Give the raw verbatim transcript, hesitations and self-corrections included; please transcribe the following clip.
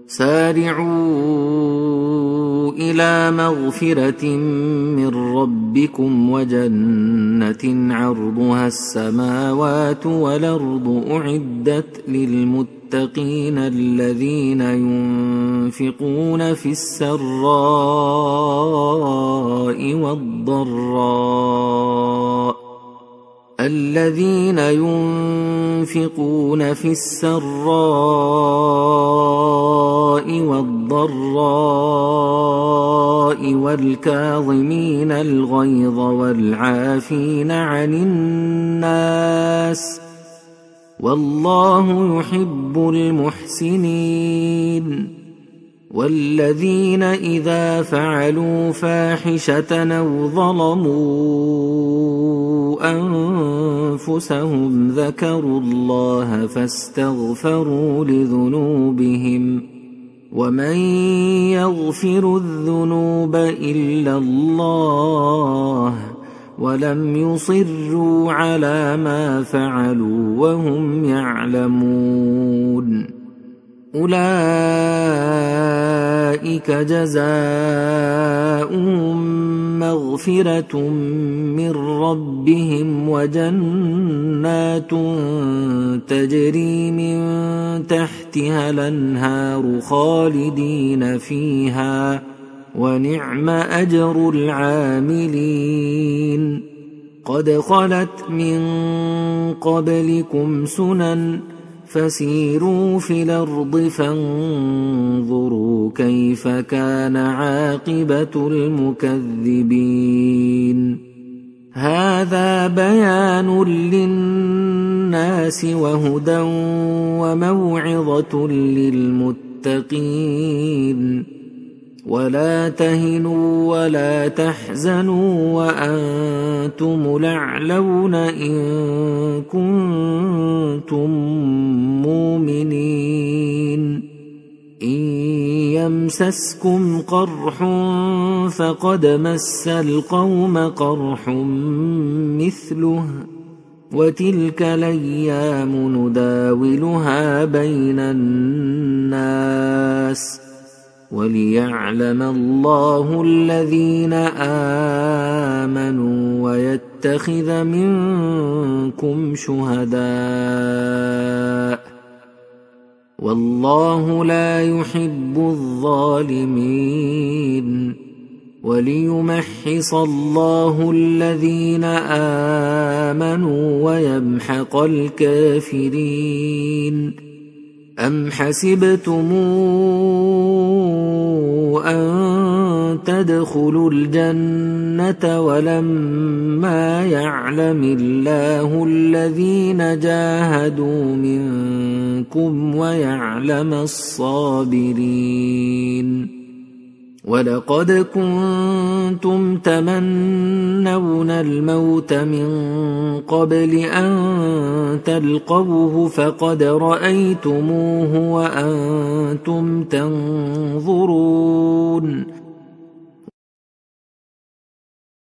سارعوا إلى مغفرة من ربكم وجنة عرضها السماوات والأرض أعدت للمتقين الذين ينفقون في السراء والضراء الذين ينفقون في السراء والضراء والكاظمين الغيظ والعافين عن الناس والله يحب المحسنين والذين إذا فعلوا فاحشة أو ظلموا أنفسهم ذكروا الله فاستغفروا لذنوبهم ومن يغفر الذنوب إلا الله ولم يصروا على ما فعلوا وهم يعلمون أولئك جزاؤهم مغفرة من ربهم وجنات تجري من تحتها الأنهار خالدين فيها ونعم أجر العاملين قد خلت من قبلكم سنن فسيروا في الأرض فانظروا كيف كان عاقبة المكذبين هذا بيان للناس وهدى وموعظة للمتقين ولا تهنوا ولا تحزنوا وأنتم الأعلون إن كنتم مؤمنين إن يمسسكم قرح فقد مس القوم قرح مثله وتلك الأيام نداولها بين الناس وليعلم الله الذين آمنوا ويتخذ منكم شهداء والله لا يحب الظالمين وليمحص الله الذين آمنوا ويمحق الكافرين أم حسبتم أن تدخلوا الجنة ولما يعلم الله الذين جاهدوا منكم ويعلم الصابرين ولقد كنتم تمنون الموت من قبل أن تلقوه فقد رأيتموه وأنتم تنظرون